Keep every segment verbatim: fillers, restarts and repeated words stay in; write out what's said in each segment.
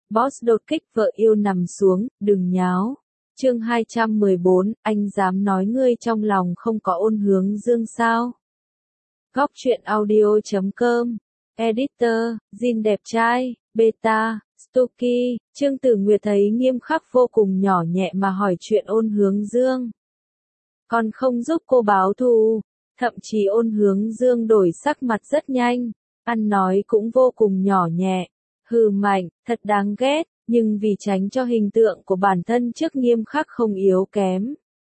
Boss đột kích vợ yêu nằm xuống, đừng nháo. Chương hai trăm mười bốn, anh dám nói ngươi trong lòng không có ôn hướng dương sao? Góc truyện audio chấm com, Editor, Jin đẹp trai, Beta, Stucky, Trương Tử Nguyệt thấy Nghiêm Khắc vô cùng nhỏ nhẹ mà hỏi chuyện ôn hướng dương. Còn không giúp cô báo thù, thậm chí ôn hướng dương đổi sắc mặt rất nhanh, ăn nói cũng vô cùng nhỏ nhẹ, hừ mạnh, thật đáng ghét, nhưng vì tránh cho hình tượng của bản thân trước Nghiêm Khắc không yếu kém.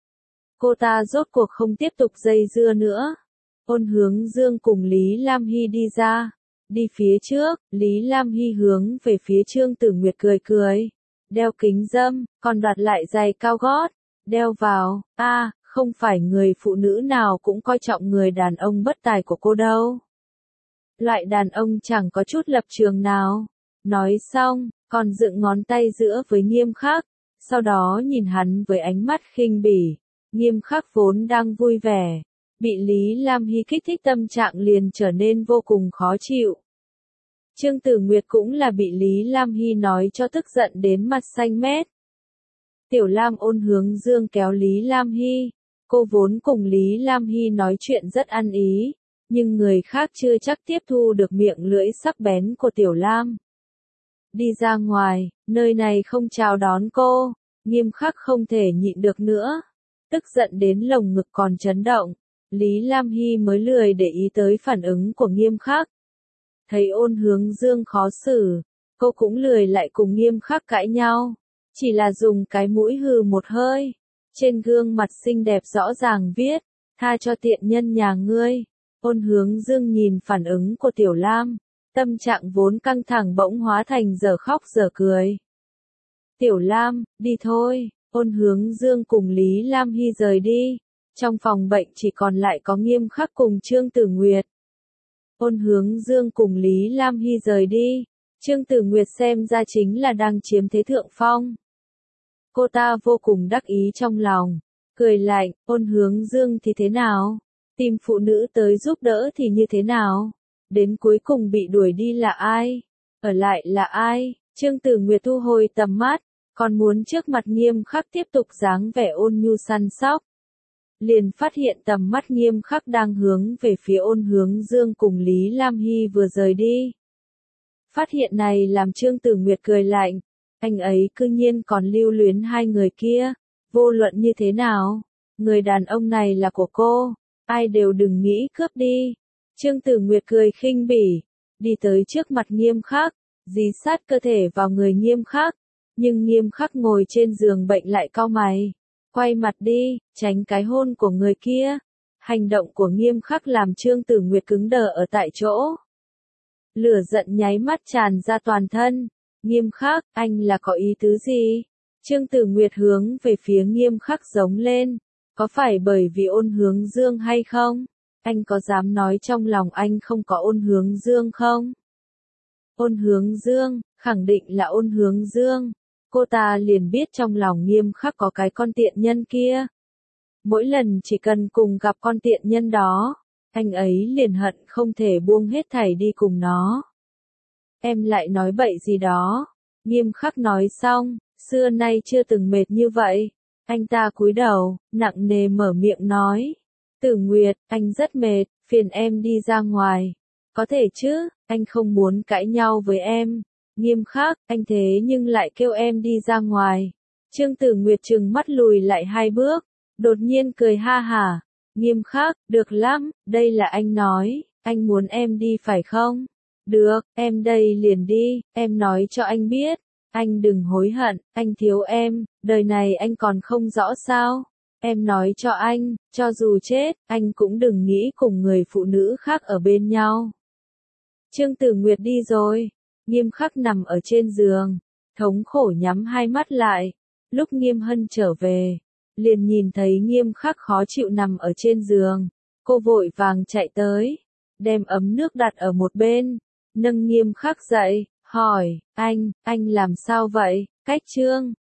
Cô ta rốt cuộc không tiếp tục dây dưa nữa. Ôn hướng dương cùng Lý Lam Hy đi ra. Đi phía trước, Lý Lam Hy hướng về phía Trương Tử Nguyệt cười cười. Đeo kính dâm, còn đoạt lại giày cao gót. Đeo vào, a à, không phải người phụ nữ nào cũng coi trọng người đàn ông bất tài của cô đâu. Loại đàn ông chẳng có chút lập trường nào. Nói xong, còn dựng ngón tay giữa với Nghiêm Khắc. Sau đó nhìn hắn với ánh mắt khinh bỉ. Nghiêm Khắc vốn đang vui vẻ. Bị Lý Lam Hy kích thích tâm trạng liền trở nên vô cùng khó chịu. Trương Tử Nguyệt cũng là bị Lý Lam Hy nói cho tức giận đến mặt xanh mét. Tiểu Lam ôn hướng dương kéo Lý Lam Hy. Cô vốn cùng Lý Lam Hy nói chuyện rất ăn ý, nhưng người khác chưa chắc tiếp thu được miệng lưỡi sắc bén của Tiểu Lam. Đi ra ngoài, nơi này không chào đón cô, Nghiêm Khắc không thể nhịn được nữa. Tức giận đến lồng ngực còn chấn động. Lý Lam Hy mới lười để ý tới phản ứng của Nghiêm Khắc. Thấy ôn hướng dương khó xử, cô cũng lười lại cùng Nghiêm Khắc cãi nhau. Chỉ là dùng cái mũi hừ một hơi. Trên gương mặt xinh đẹp rõ ràng viết, tha cho tiện nhân nhà ngươi. Ôn hướng dương nhìn phản ứng của Tiểu Lam. Tâm trạng vốn căng thẳng bỗng hóa thành giờ khóc giờ cười. Tiểu Lam, đi thôi. Ôn hướng dương cùng Lý Lam Hy rời đi. Trong phòng bệnh chỉ còn lại có Nghiêm Khắc cùng Trương Tử Nguyệt. Ôn hướng dương cùng Lý Lam Hy rời đi. Trương Tử Nguyệt xem ra chính là đang chiếm thế thượng phong. Cô ta vô cùng đắc ý trong lòng. Cười lạnh, ôn hướng dương thì thế nào? Tìm phụ nữ tới giúp đỡ thì như thế nào? Đến cuối cùng bị đuổi đi là ai? Ở lại là ai? Trương Tử Nguyệt thu hồi tầm mắt. Còn muốn trước mặt Nghiêm Khắc tiếp tục dáng vẻ ôn nhu săn sóc. Liền phát hiện tầm mắt Nghiêm Khắc đang hướng về phía ôn hướng dương cùng Lý Lam Hy vừa rời đi. Phát hiện này làm Trương Tử Nguyệt cười lạnh. Anh ấy cư nhiên còn lưu luyến hai người kia. Vô luận như thế nào? Người đàn ông này là của cô. Ai đều đừng nghĩ cướp đi. Trương Tử Nguyệt cười khinh bỉ. Đi tới trước mặt Nghiêm Khắc. Dí sát cơ thể vào người Nghiêm Khắc. Nhưng Nghiêm Khắc ngồi trên giường bệnh lại cau mày. Quay mặt đi, tránh cái hôn của người kia. Hành động của Nghiêm Khắc làm Trương Tử Nguyệt cứng đờ ở tại chỗ. Lửa giận nháy mắt tràn ra toàn thân. Nghiêm Khắc, anh là có ý tứ gì? Trương Tử Nguyệt hướng về phía Nghiêm Khắc giống lên. Có phải bởi vì ôn hướng dương hay không? Anh có dám nói trong lòng anh không có ôn hướng dương không? Ôn hướng dương, khẳng định là ôn hướng dương. Cô ta liền biết trong lòng Nghiêm Khắc có cái con tiện nhân kia. Mỗi lần chỉ cần cùng gặp con tiện nhân đó, anh ấy liền hận không thể buông hết thảy đi cùng nó. Em lại nói bậy gì đó. Nghiêm Khắc nói xong, xưa nay chưa từng mệt như vậy. Anh ta cúi đầu, nặng nề mở miệng nói. Tử Nguyệt, anh rất mệt, phiền em đi ra ngoài. Có thể chứ, anh không muốn cãi nhau với em. Nghiêm Khắc, anh thế nhưng lại kêu em đi ra ngoài. Trương Tử Nguyệt trừng mắt lùi lại hai bước, đột nhiên cười ha hả. Nghiêm Khắc, được lắm, đây là anh nói, anh muốn em đi phải không? Được, em đây liền đi, em nói cho anh biết. Anh đừng hối hận, anh thiếu em, đời này anh còn không rõ sao? Em nói cho anh, cho dù chết, anh cũng đừng nghĩ cùng người phụ nữ khác ở bên nhau. Trương Tử Nguyệt đi rồi. Nghiêm Khắc nằm ở trên giường, thống khổ nhắm hai mắt lại. Lúc Nghiêm Hân trở về, liền nhìn thấy Nghiêm Khắc khó chịu nằm ở trên giường. Cô vội vàng chạy tới, đem ấm nước đặt ở một bên, nâng Nghiêm Khắc dậy, hỏi, anh, anh làm sao vậy? Cách Trương,